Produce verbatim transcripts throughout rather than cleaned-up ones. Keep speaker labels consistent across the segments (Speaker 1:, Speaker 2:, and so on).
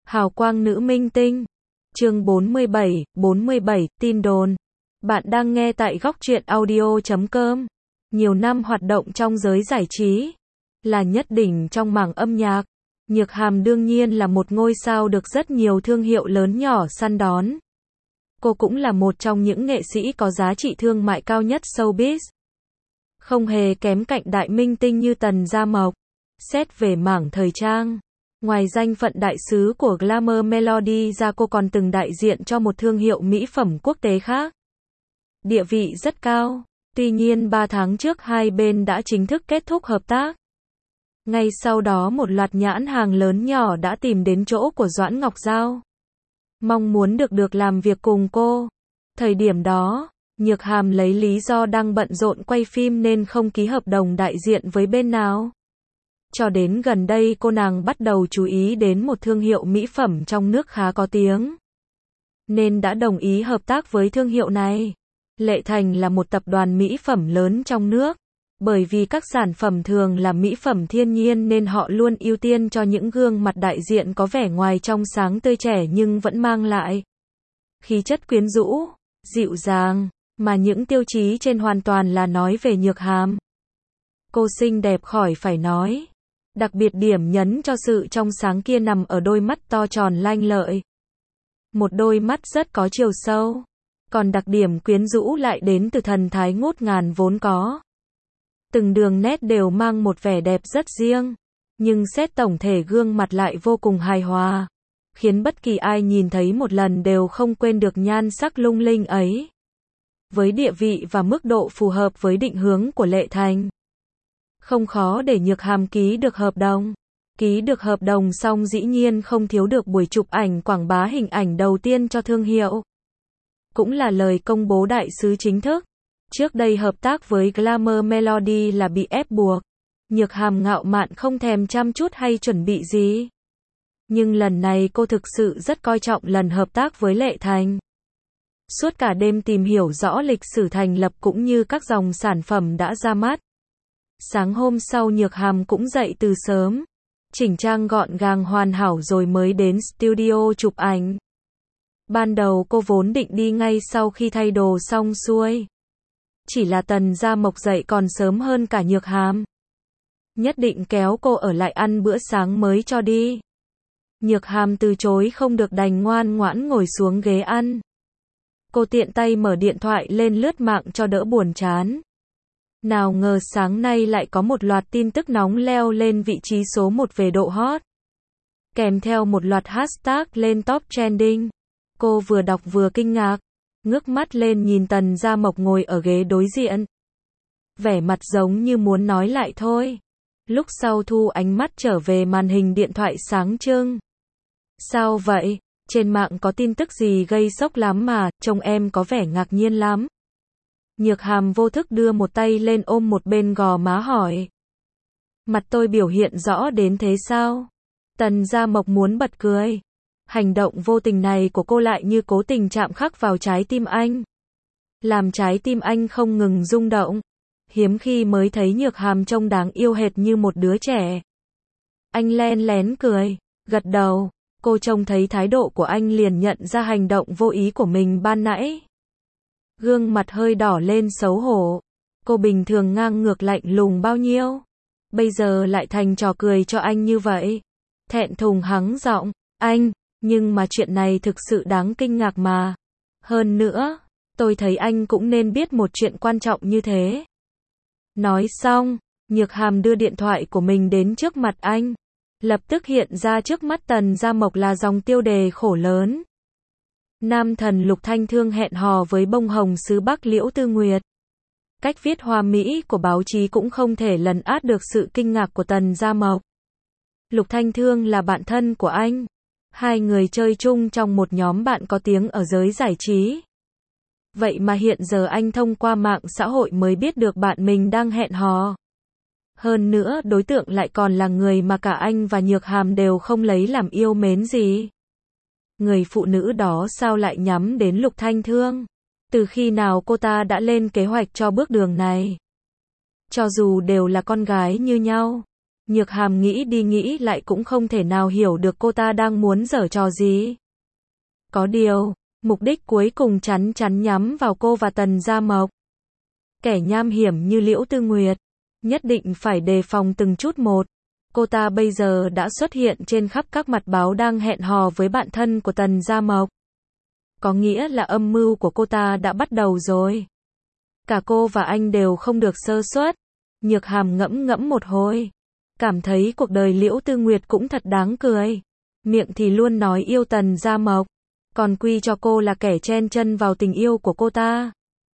Speaker 1: Hào quang nữ minh tinh. Chương bốn mươi bảy, bốn mươi bảy, tin đồn. Bạn đang nghe tại góc truyện audio chấm com. Nhiều năm hoạt động trong giới giải trí, là nhất đỉnh trong mảng âm nhạc. Nhược Hàm đương nhiên là một ngôi sao được rất nhiều thương hiệu lớn nhỏ săn đón. Cô cũng là một trong những nghệ sĩ có giá trị thương mại cao nhất showbiz. Không hề kém cạnh đại minh tinh như Tần Gia Mộc. Xét về mảng thời trang, ngoài danh phận đại sứ của Glamour Melody ra, cô còn từng đại diện cho một thương hiệu mỹ phẩm quốc tế khác. Địa vị rất cao. Tuy nhiên ba tháng trước hai bên đã chính thức kết thúc hợp tác. Ngay sau đó một loạt nhãn hàng lớn nhỏ đã tìm đến chỗ của Doãn Ngọc Giao, mong muốn được được làm việc cùng cô. Thời điểm đó, Nhược Hàm lấy lý do đang bận rộn quay phim nên không ký hợp đồng đại diện với bên nào. Cho đến gần đây cô nàng bắt đầu chú ý đến một thương hiệu mỹ phẩm trong nước khá có tiếng, nên đã đồng ý hợp tác với thương hiệu này. Lệ Thành là một tập đoàn mỹ phẩm lớn trong nước. Bởi vì các sản phẩm thường là mỹ phẩm thiên nhiên nên họ luôn ưu tiên cho những gương mặt đại diện có vẻ ngoài trong sáng tươi trẻ nhưng vẫn mang lại khí chất quyến rũ, dịu dàng, mà những tiêu chí trên hoàn toàn là nói về Nhược Hàm. Cô xinh đẹp khỏi phải nói. Đặc biệt điểm nhấn cho sự trong sáng kia nằm ở đôi mắt to tròn lanh lợi. Một đôi mắt rất có chiều sâu. Còn đặc điểm quyến rũ lại đến từ thần thái ngút ngàn vốn có. Từng đường nét đều mang một vẻ đẹp rất riêng, nhưng xét tổng thể gương mặt lại vô cùng hài hòa, khiến bất kỳ ai nhìn thấy một lần đều không quên được nhan sắc lung linh ấy. Với địa vị và mức độ phù hợp với định hướng của Lệ Thành, không khó để Nhược Hàm ký được hợp đồng. Ký được hợp đồng xong dĩ nhiên không thiếu được buổi chụp ảnh quảng bá hình ảnh đầu tiên cho thương hiệu. Cũng là lời công bố đại sứ chính thức. Trước đây hợp tác với Glamour Melody là bị ép buộc. Nhược Hàm ngạo mạn không thèm chăm chút hay chuẩn bị gì. Nhưng lần này cô thực sự rất coi trọng lần hợp tác với Lệ Thành. Suốt cả đêm tìm hiểu rõ lịch sử thành lập cũng như các dòng sản phẩm đã ra mắt. Sáng hôm sau Nhược Hàm cũng dậy từ sớm, chỉnh trang gọn gàng hoàn hảo rồi mới đến studio chụp ảnh. Ban đầu cô vốn định đi ngay sau khi thay đồ xong xuôi. Chỉ là Tần Gia Mộc dậy còn sớm hơn cả Nhược Hàm. Nhất định kéo cô ở lại ăn bữa sáng mới cho đi. Nhược Hàm từ chối không được đành ngoan ngoãn ngồi xuống ghế ăn. Cô tiện tay mở điện thoại lên lướt mạng cho đỡ buồn chán. Nào ngờ sáng nay lại có một loạt tin tức nóng leo lên vị trí số một về độ hot. Kèm theo một loạt hashtag lên top trending. Cô vừa đọc vừa kinh ngạc. Ngước mắt lên nhìn Tần Gia Mộc ngồi ở ghế đối diện. Vẻ mặt giống như muốn nói lại thôi. Lúc sau thu ánh mắt trở về màn hình điện thoại sáng trưng. Sao vậy? Trên mạng có tin tức gì gây sốc lắm mà, trông em có vẻ ngạc nhiên lắm. Nhược Hàm vô thức đưa một tay lên ôm một bên gò má hỏi. Mặt tôi biểu hiện rõ đến thế sao? Tần Gia Mộc muốn bật cười. Hành động vô tình này của cô lại như cố tình chạm khắc vào trái tim anh. Làm trái tim anh không ngừng rung động. Hiếm khi mới thấy Nhược Hàm trông đáng yêu hệt như một đứa trẻ. Anh len lén cười, gật đầu. Cô trông thấy thái độ của anh liền nhận ra hành động vô ý của mình ban nãy. Gương mặt hơi đỏ lên xấu hổ. Cô bình thường ngang ngược lạnh lùng bao nhiêu, bây giờ lại thành trò cười cho anh như vậy. Thẹn thùng hắng giọng, anh, nhưng mà chuyện này thực sự đáng kinh ngạc mà. Hơn nữa, tôi thấy anh cũng nên biết một chuyện quan trọng như thế. Nói xong, Nhược Hàm đưa điện thoại của mình đến trước mặt anh. Lập tức hiện ra trước mắt Tần Gia Mộc là dòng tiêu đề khổ lớn. Nam thần Lục Thanh Thương hẹn hò với bông hồng xứ Bắc Liễu Tư Nguyệt. Cách viết hoa mỹ của báo chí cũng không thể lấn át được sự kinh ngạc của Tần Gia Mộc. Lục Thanh Thương là bạn thân của anh. Hai người chơi chung trong một nhóm bạn có tiếng ở giới giải trí. Vậy mà hiện giờ anh thông qua mạng xã hội mới biết được bạn mình đang hẹn hò. Hơn nữa đối tượng lại còn là người mà cả anh và Nhược Hàm đều không lấy làm yêu mến gì. Người phụ nữ đó sao lại nhắm đến Lục Thanh Thương? Từ khi nào cô ta đã lên kế hoạch cho bước đường này? Cho dù đều là con gái như nhau, Nhược Hàm nghĩ đi nghĩ lại cũng không thể nào hiểu được cô ta đang muốn giở trò gì. Có điều, mục đích cuối cùng chắn chắn nhắm vào cô và Tần Gia Mộc. Kẻ nham hiểm như Liễu Tư Nguyệt, nhất định phải đề phòng từng chút một. Cô ta bây giờ đã xuất hiện trên khắp các mặt báo đang hẹn hò với bạn thân của Tần Gia Mộc. Có nghĩa là âm mưu của cô ta đã bắt đầu rồi. Cả cô và anh đều không được sơ suất. Nhược Hàm ngẫm ngẫm một hồi, cảm thấy cuộc đời Liễu Tư Nguyệt cũng thật đáng cười. Miệng thì luôn nói yêu Tần Gia Mộc, còn quy cho cô là kẻ chen chân vào tình yêu của cô ta.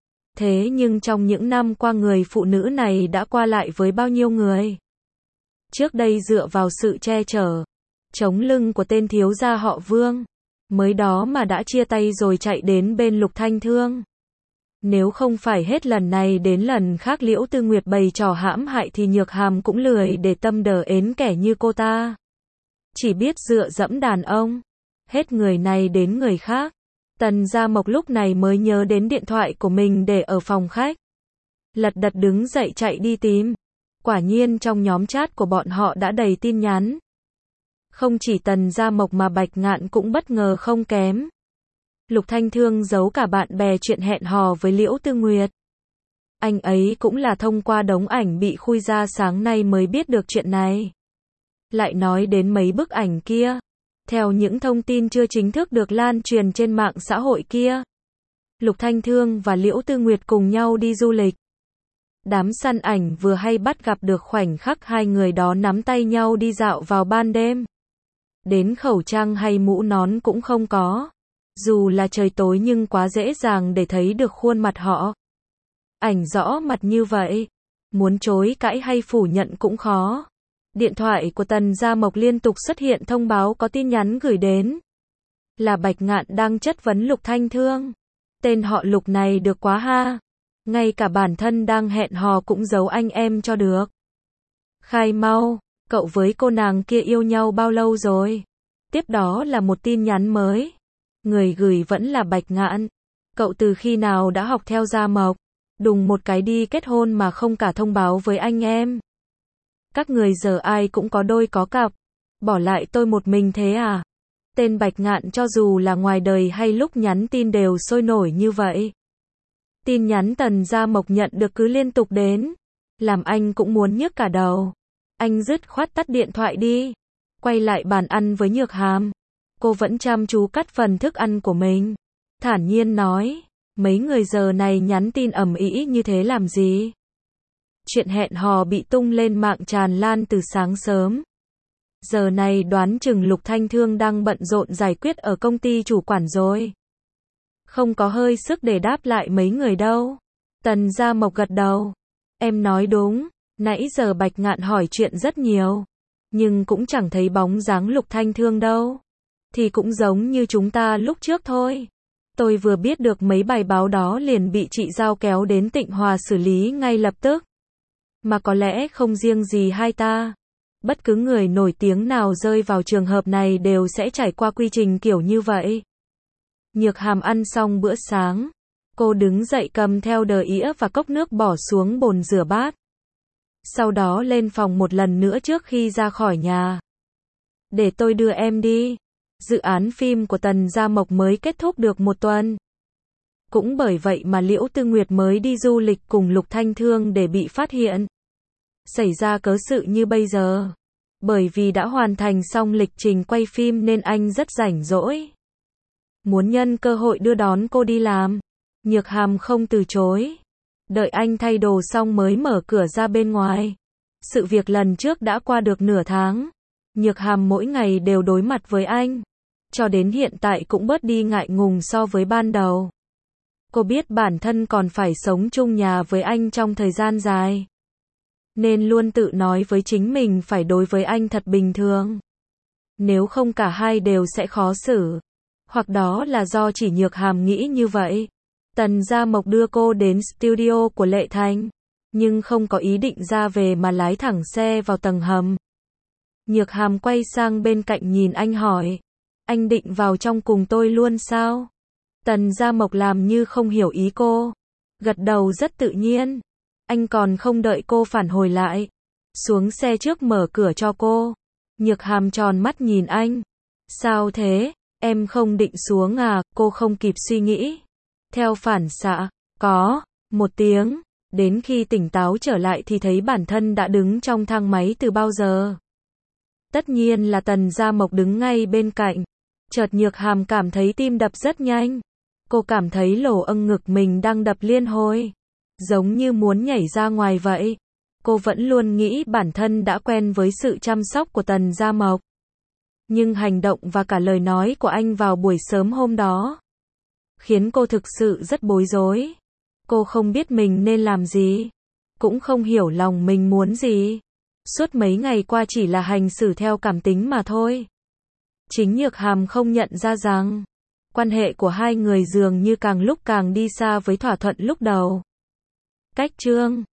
Speaker 1: Thế nhưng trong những năm qua người phụ nữ này đã qua lại với bao nhiêu người. Trước đây dựa vào sự che chở, chống lưng của tên thiếu gia họ Vương, mới đó mà đã chia tay rồi chạy đến bên Lục Thanh Thương. Nếu không phải hết lần này đến lần khác Liễu Tư Nguyệt bày trò hãm hại thì Nhược Hàm cũng lười để tâm đờ ến kẻ như cô ta. Chỉ biết dựa dẫm đàn ông, hết người này đến người khác. Tần Gia Mộc lúc này mới nhớ đến điện thoại của mình để ở phòng khách. Lật đật đứng dậy chạy đi tìm. Quả nhiên trong nhóm chat của bọn họ đã đầy tin nhắn. Không chỉ Tần Gia Mộc mà Bạch Ngạn cũng bất ngờ không kém. Lục Thanh Thương giấu cả bạn bè chuyện hẹn hò với Liễu Tư Nguyệt. Anh ấy cũng là thông qua đống ảnh bị khui ra sáng nay mới biết được chuyện này. Lại nói đến mấy bức ảnh kia. Theo những thông tin chưa chính thức được lan truyền trên mạng xã hội kia, Lục Thanh Thương và Liễu Tư Nguyệt cùng nhau đi du lịch. Đám săn ảnh vừa hay bắt gặp được khoảnh khắc hai người đó nắm tay nhau đi dạo vào ban đêm. Đến khẩu trang hay mũ nón cũng không có. Dù là trời tối nhưng quá dễ dàng để thấy được khuôn mặt họ. Ảnh rõ mặt như vậy, muốn chối cãi hay phủ nhận cũng khó. Điện thoại của Tần Gia Mộc liên tục xuất hiện thông báo có tin nhắn gửi đến. Là Bạch Ngạn đang chất vấn Lục Thanh Thương. Tên họ Lục này được quá ha. Ngay cả bản thân đang hẹn hò cũng giấu anh em cho được. Khai mau, cậu với cô nàng kia yêu nhau bao lâu rồi? Tiếp đó là một tin nhắn mới. Người gửi vẫn là Bạch Ngạn. Cậu từ khi nào đã học theo Gia Mộc? Đùng một cái đi kết hôn mà không cả thông báo với anh em. Các người giờ ai cũng có đôi có cặp. Bỏ lại tôi một mình thế à? Tên Bạch Ngạn cho dù là ngoài đời hay lúc nhắn tin đều sôi nổi như vậy. Tin nhắn Tần Gia Mộc nhận được cứ liên tục đến. Làm anh cũng muốn nhức cả đầu. Anh dứt khoát tắt điện thoại đi. Quay lại bàn ăn với Nhược Hàm. Cô vẫn chăm chú cắt phần thức ăn của mình. Thản nhiên nói. Mấy người giờ này nhắn tin ầm ĩ như thế làm gì? Chuyện hẹn hò bị tung lên mạng tràn lan từ sáng sớm. Giờ này đoán chừng Lục Thanh Thương đang bận rộn giải quyết ở công ty chủ quản rồi. Không có hơi sức để đáp lại mấy người đâu. Tần Gia Mộc gật đầu. Em nói đúng, nãy giờ Bạch Ngạn hỏi chuyện rất nhiều. Nhưng cũng chẳng thấy bóng dáng Lục Thanh Thương đâu. Thì cũng giống như chúng ta lúc trước thôi. Tôi vừa biết được mấy bài báo đó liền bị chị Giao kéo đến Tịnh Hòa xử lý ngay lập tức. Mà có lẽ không riêng gì hai ta. Bất cứ người nổi tiếng nào rơi vào trường hợp này đều sẽ trải qua quy trình kiểu như vậy. Nhược Hàm ăn xong bữa sáng. Cô đứng dậy cầm theo đờ ĩa và cốc nước bỏ xuống bồn rửa bát. Sau đó lên phòng một lần nữa trước khi ra khỏi nhà. Để tôi đưa em đi. Dự án phim của Tần Gia Mộc mới kết thúc được một tuần. Cũng bởi vậy mà Liễu Tư Nguyệt mới đi du lịch cùng Lục Thanh Thương để bị phát hiện. Xảy ra cớ sự như bây giờ. Bởi vì đã hoàn thành xong lịch trình quay phim nên anh rất rảnh rỗi. Muốn nhân cơ hội đưa đón cô đi làm. Nhược Hàm không từ chối. Đợi anh thay đồ xong mới mở cửa ra bên ngoài. Sự việc lần trước đã qua được nửa tháng. Nhược Hàm mỗi ngày đều đối mặt với anh. Cho đến hiện tại cũng bớt đi ngại ngùng so với ban đầu. Cô biết bản thân còn phải sống chung nhà với anh trong thời gian dài. Nên luôn tự nói với chính mình phải đối với anh thật bình thường. Nếu không cả hai đều sẽ khó xử. Hoặc đó là do chỉ Nhược Hàm nghĩ như vậy. Tần Gia Mộc đưa cô đến studio của Lệ Thành. Nhưng không có ý định ra về mà lái thẳng xe vào tầng hầm. Nhược Hàm quay sang bên cạnh nhìn anh hỏi. Anh định vào trong cùng tôi luôn sao? Tần Gia Mộc làm như không hiểu ý cô. Gật đầu rất tự nhiên. Anh còn không đợi cô phản hồi lại. xuống xe trước mở cửa cho cô. Nhược Hàm tròn mắt nhìn anh. Sao thế, em không định xuống à, cô không kịp suy nghĩ. Theo phản xạ, có, một tiếng, đến khi tỉnh táo trở lại thì thấy bản thân đã đứng trong thang máy từ bao giờ. Tất nhiên là Tần Gia Mộc đứng ngay bên cạnh. Chợt Nhược Hàm cảm thấy tim đập rất nhanh. Cô cảm thấy lỗ âng ngực mình đang đập liên hồi, giống như muốn nhảy ra ngoài vậy. Cô vẫn luôn nghĩ bản thân đã quen với sự chăm sóc của Tần Gia Mộc. Nhưng hành động và cả lời nói của anh vào buổi sớm hôm đó khiến cô thực sự rất bối rối. Cô không biết mình nên làm gì, cũng không hiểu lòng mình muốn gì. Suốt mấy ngày qua chỉ là hành xử theo cảm tính mà thôi. Chính Nhược Hàm không nhận ra rằng quan hệ của hai người dường như càng lúc càng đi xa với thỏa thuận lúc đầu. Cách chương